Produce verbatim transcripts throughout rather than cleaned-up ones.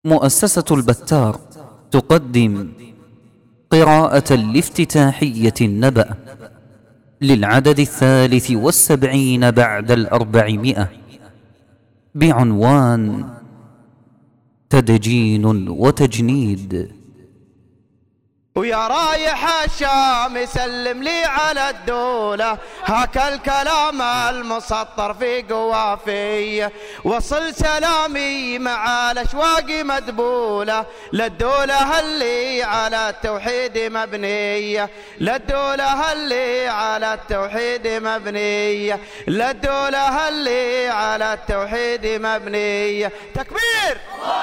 مؤسسة البتار تقدم قراءة الافتتاحية النبأ للعدد الثالث والسبعين بعد الأربعمائة بعنوان تدجين وتجنيد. ويا رايح الشام سلم لي على الدولة، هاك الكلام المسطر في قوافي، وصل سلامي مع الأشواق مدبولة للدولة اللي على التوحيد مبنية، للدولة اللي على التوحيد مبنية، للدولة اللي على التوحيد مبنية. تكبير!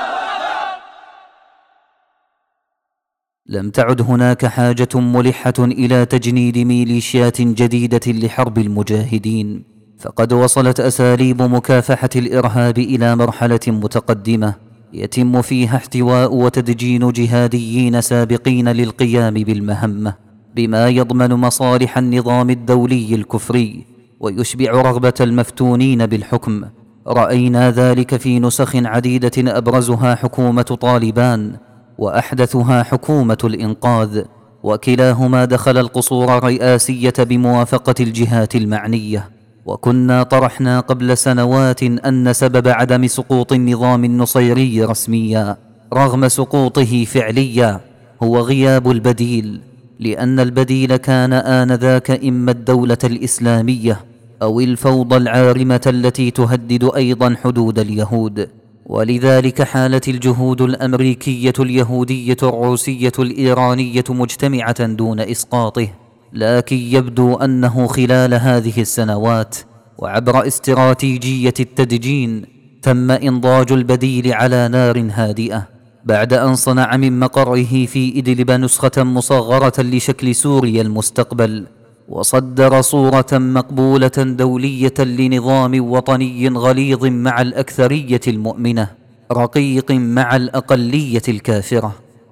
لم تعد هناك حاجة ملحة إلى تجنيد ميليشيات جديدة لحرب المجاهدين، فقد وصلت أساليب مكافحة الإرهاب إلى مرحلة متقدمة يتم فيها احتواء وتدجين جهاديين سابقين للقيام بالمهمة بما يضمن مصالح النظام الدولي الكفري ويشبع رغبة المفتونين بالحكم. رأينا ذلك في نسخ عديدة أبرزها حكومة طالبان وأحدثها حكومة الإنقاذ، وكلاهما دخل القصور الرئاسية بموافقة الجهات المعنية. وكنا طرحنا قبل سنوات أن سبب عدم سقوط النظام النصيري رسميا رغم سقوطه فعليا هو غياب البديل، لأن البديل كان آنذاك إما الدولة الإسلامية أو الفوضى العارمة التي تهدد أيضا حدود اليهود. ولذلك حالت الجهود الأمريكية اليهودية الروسية الإيرانية مجتمعة دون إسقاطه، لكن يبدو أنه خلال هذه السنوات وعبر استراتيجية التدجين تم إنضاج البديل على نار هادئة، بعد أن صنع من مقره في إدلب نسخة مصغرة لشكل سوريا المستقبل، وصدر صورة مقبولة دولية لنظام وطني غليظ مع الأكثرية المؤمنة، رقيق مع الأقلية الكافرة.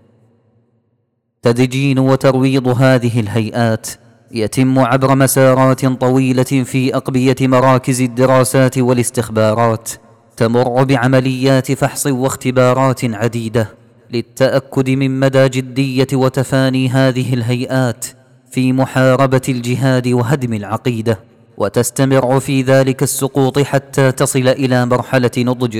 تدجين وترويض هذه الهيئات يتم عبر مسارات طويلة في أقبية مراكز الدراسات والاستخبارات، تمر بعمليات فحص واختبارات عديدة للتأكد من مدى جدية وتفاني هذه الهيئات في محاربة الجهاد وهدم العقيدة، وتستمر في ذلك السقوط حتى تصل إلى مرحلة نضج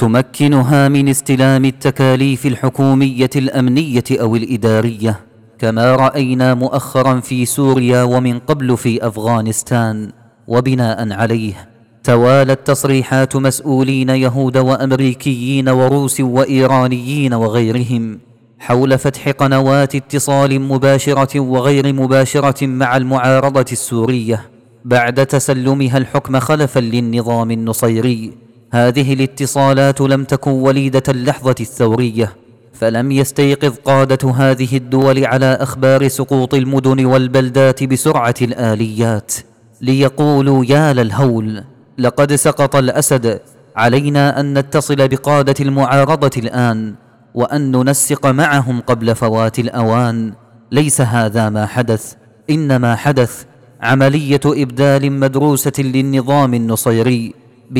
تمكنها من استلام التكاليف الحكومية الأمنية أو الإدارية، كما رأينا مؤخرا في سوريا ومن قبل في أفغانستان. وبناء عليه توالت تصريحات مسؤولين يهود وأمريكيين وروس وإيرانيين وغيرهم حول فتح قنوات اتصال مباشرة وغير مباشرة مع المعارضة السورية بعد تسلمها الحكم خلفا للنظام النصيري. هذه الاتصالات لم تكن وليدة اللحظة الثورية، فلم يستيقظ قادة هذه الدول على أخبار سقوط المدن والبلدات بسرعة الآليات ليقولوا يا للهول لقد سقط الأسد، علينا أن نتصل بقادة المعارضة الآن وأن ننسق معهم قبل فوات الأوان. ليس هذا ما حدث، إنما حدث عملية إبدال مدروسة للنظام النصيري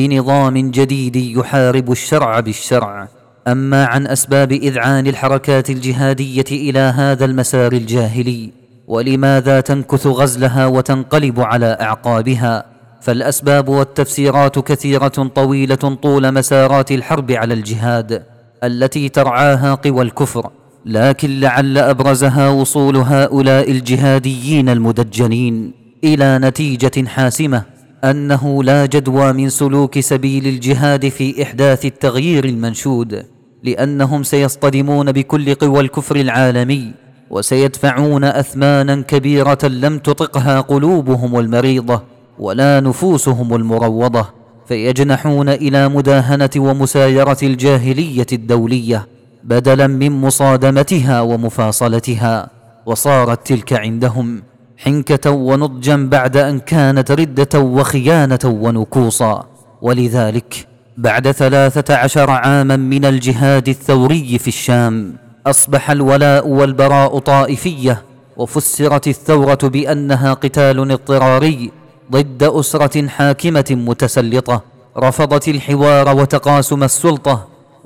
بنظام جديد يحارب الشرع بالشرع. أما عن أسباب إذعان الحركات الجهادية إلى هذا المسار الجاهلي ولماذا تنكث غزلها وتنقلب على أعقابها، فالأسباب والتفسيرات كثيرة طويلة طول مسارات الحرب على الجهاد التي ترعاها قوى الكفر، لكن لعل أبرزها وصول هؤلاء الجهاديين المدجنين إلى نتيجة حاسمة أنه لا جدوى من سلوك سبيل الجهاد في إحداث التغيير المنشود، لأنهم سيصطدمون بكل قوى الكفر العالمي وسيدفعون أثمانا كبيرة لم تطقها قلوبهم المريضة ولا نفوسهم المروضة، فيجنحون إلى مداهنة ومسايرة الجاهلية الدولية بدلا من مصادمتها ومفاصلتها. وصارت تلك عندهم حنكة ونضجا بعد أن كانت ردة وخيانة ونكوصا. ولذلك بعد ثلاثة عشر عاما من الجهاد الثوري في الشام أصبح الولاء والبراء طائفية، وفسرت الثورة بأنها قتال اضطراري ضد أسرة حاكمة متسلطة رفضت الحوار وتقاسم السلطة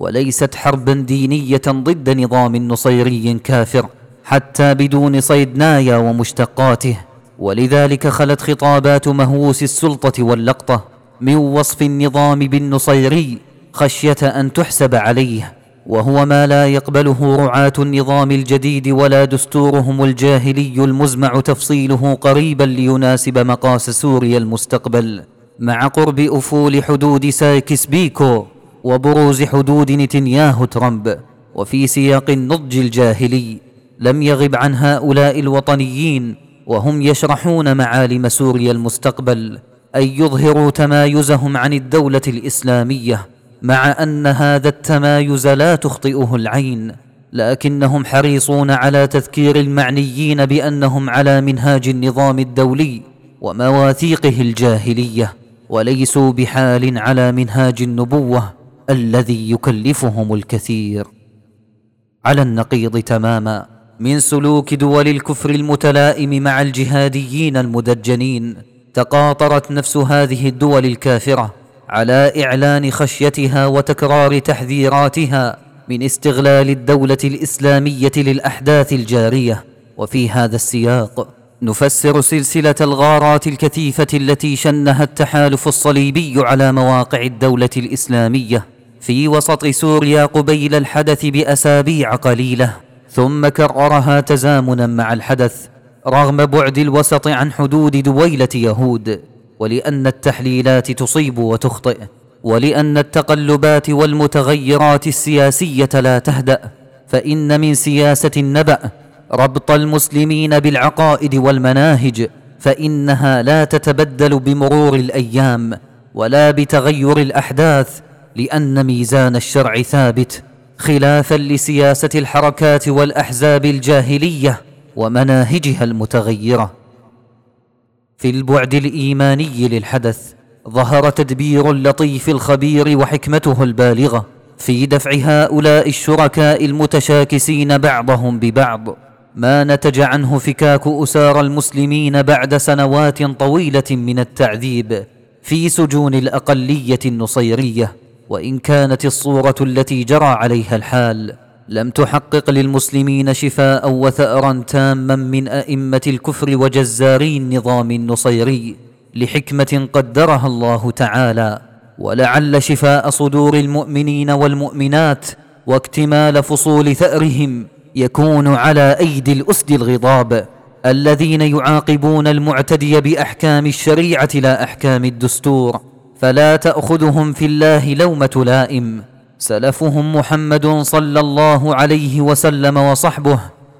وليست حربا دينية ضد نظام نصيري كافر حتى بدون صيد نايا ومشتقاته. ولذلك خلت خطابات مهووس السلطة واللقطة من وصف النظام بالنصيري خشية أن تحسب عليه، وهو ما لا يقبله رعاة النظام الجديد ولا دستورهم الجاهلي المزمع تفصيله قريبا ليناسب مقاس سوريا المستقبل، مع قرب أفول حدود سايكس بيكو وبروز حدود نتنياهو ترامب. وفي سياق النضج الجاهلي لم يغب عن هؤلاء الوطنيين وهم يشرحون معالم سوريا المستقبل أن يظهروا تمايزهم عن الدولة الإسلامية، مع أن هذا التمايز لا تخطئه العين، لكنهم حريصون على تذكير المعنيين بأنهم على منهاج النظام الدولي ومواثيقه الجاهلية، وليسوا بحال على منهاج النبوة الذي يكلفهم الكثير. على النقيض تماما من سلوك دول الكفر المتلائم مع الجهاديين المدجنين، تقاطرت نفس هذه الدول الكافرة على إعلان خشيتها وتكرار تحذيراتها من استغلال الدولة الإسلامية للأحداث الجارية. وفي هذا السياق نفسر سلسلة الغارات الكثيفة التي شنها التحالف الصليبي على مواقع الدولة الإسلامية في وسط سوريا قبيل الحدث بأسابيع قليلة، ثم كررها تزامنا مع الحدث رغم بعد الوسط عن حدود دويلة يهود. ولأن التحليلات تصيب وتخطئ، ولأن التقلبات والمتغيرات السياسية لا تهدأ، فإن من سياسة النبأ ربط المسلمين بالعقائد والمناهج، فإنها لا تتبدل بمرور الأيام ولا بتغير الأحداث، لأن ميزان الشرع ثابت، خلافا لسياسة الحركات والأحزاب الجاهلية ومناهجها المتغيرة. في البعد الإيماني للحدث ظهر تدبير اللطيف الخبير وحكمته البالغة في دفع هؤلاء الشركاء المتشاكسين بعضهم ببعض، ما نتج عنه فكاك أسار المسلمين بعد سنوات طويلة من التعذيب في سجون الأقلية النصيرية. وإن كانت الصورة التي جرى عليها الحال لم تحقق للمسلمين شفاء وثأرا تاما من أئمة الكفر وجزاري النظام النصيري لحكمة قدرها الله تعالى، ولعل شفاء صدور المؤمنين والمؤمنات واكتمال فصول ثأرهم يكون على أيدي الأسد الغضاب الذين يعاقبون المعتدي بأحكام الشريعة لا أحكام الدستور، فلا تأخذهم في الله لومة لائم. سلفهم محمد صلى الله عليه وسلم وصحبه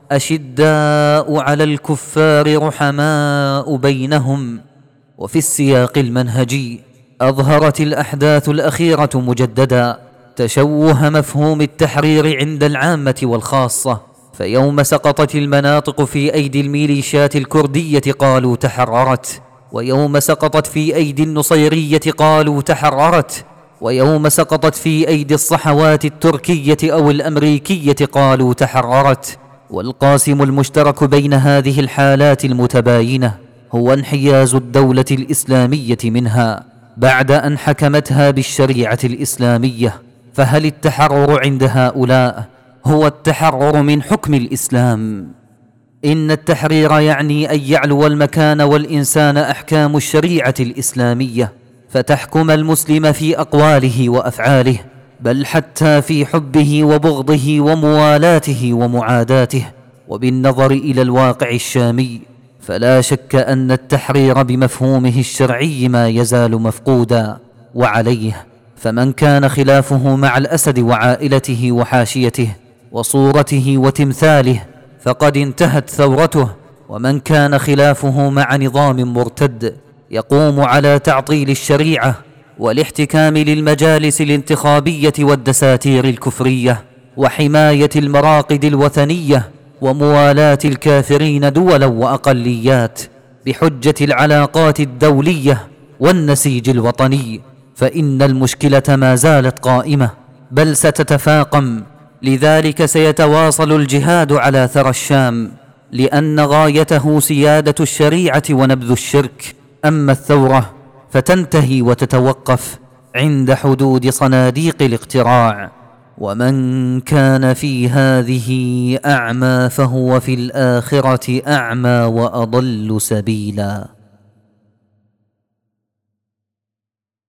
أشداء على الكفار رحماء بينهم. وفي السياق المنهجي أظهرت الأحداث الأخيرة مجددا تشوه مفهوم التحرير عند العامة والخاصة، فيوم سقطت المناطق في أيدي الميليشيات الكردية قالوا تحررت، ويوم سقطت في أيدي النصيرية قالوا تحررت، ويوم سقطت في أيدي الصحوات التركية أو الأمريكية قالوا تحررت. والقاسم المشترك بين هذه الحالات المتباينة هو انحياز الدولة الإسلامية منها بعد أن حكمتها بالشريعة الإسلامية. فهل التحرر عند هؤلاء هو التحرر من حكم الإسلام؟ إن التحرير يعني أن يعلو المكان والإنسان أحكام الشريعة الإسلامية فتحكم المسلم في أقواله وأفعاله، بل حتى في حبه وبغضه وموالاته ومعاداته. وبالنظر إلى الواقع الشامي فلا شك أن التحرير بمفهومه الشرعي ما يزال مفقودا، وعليه فمن كان خلافه مع الأسد وعائلته وحاشيته وصورته وتمثاله فقد انتهت ثورته، ومن كان خلافه مع نظام مرتد يقوم على تعطيل الشريعة والاحتكام للمجالس الانتخابية والدساتير الكفرية وحماية المراقد الوثنية وموالاة الكافرين دولا وأقليات بحجة العلاقات الدولية والنسيج الوطني، فإن المشكلة ما زالت قائمة بل ستتفاقم. لذلك سيتواصل الجهاد على ثرى الشام لأن غايته سيادة الشريعة ونبذ الشرك. أما الثورة فتنتهي وتتوقف عند حدود صناديق الاقتراع. ومن كان في هذه أعمى فهو في الآخرة أعمى وأضل سبيلا.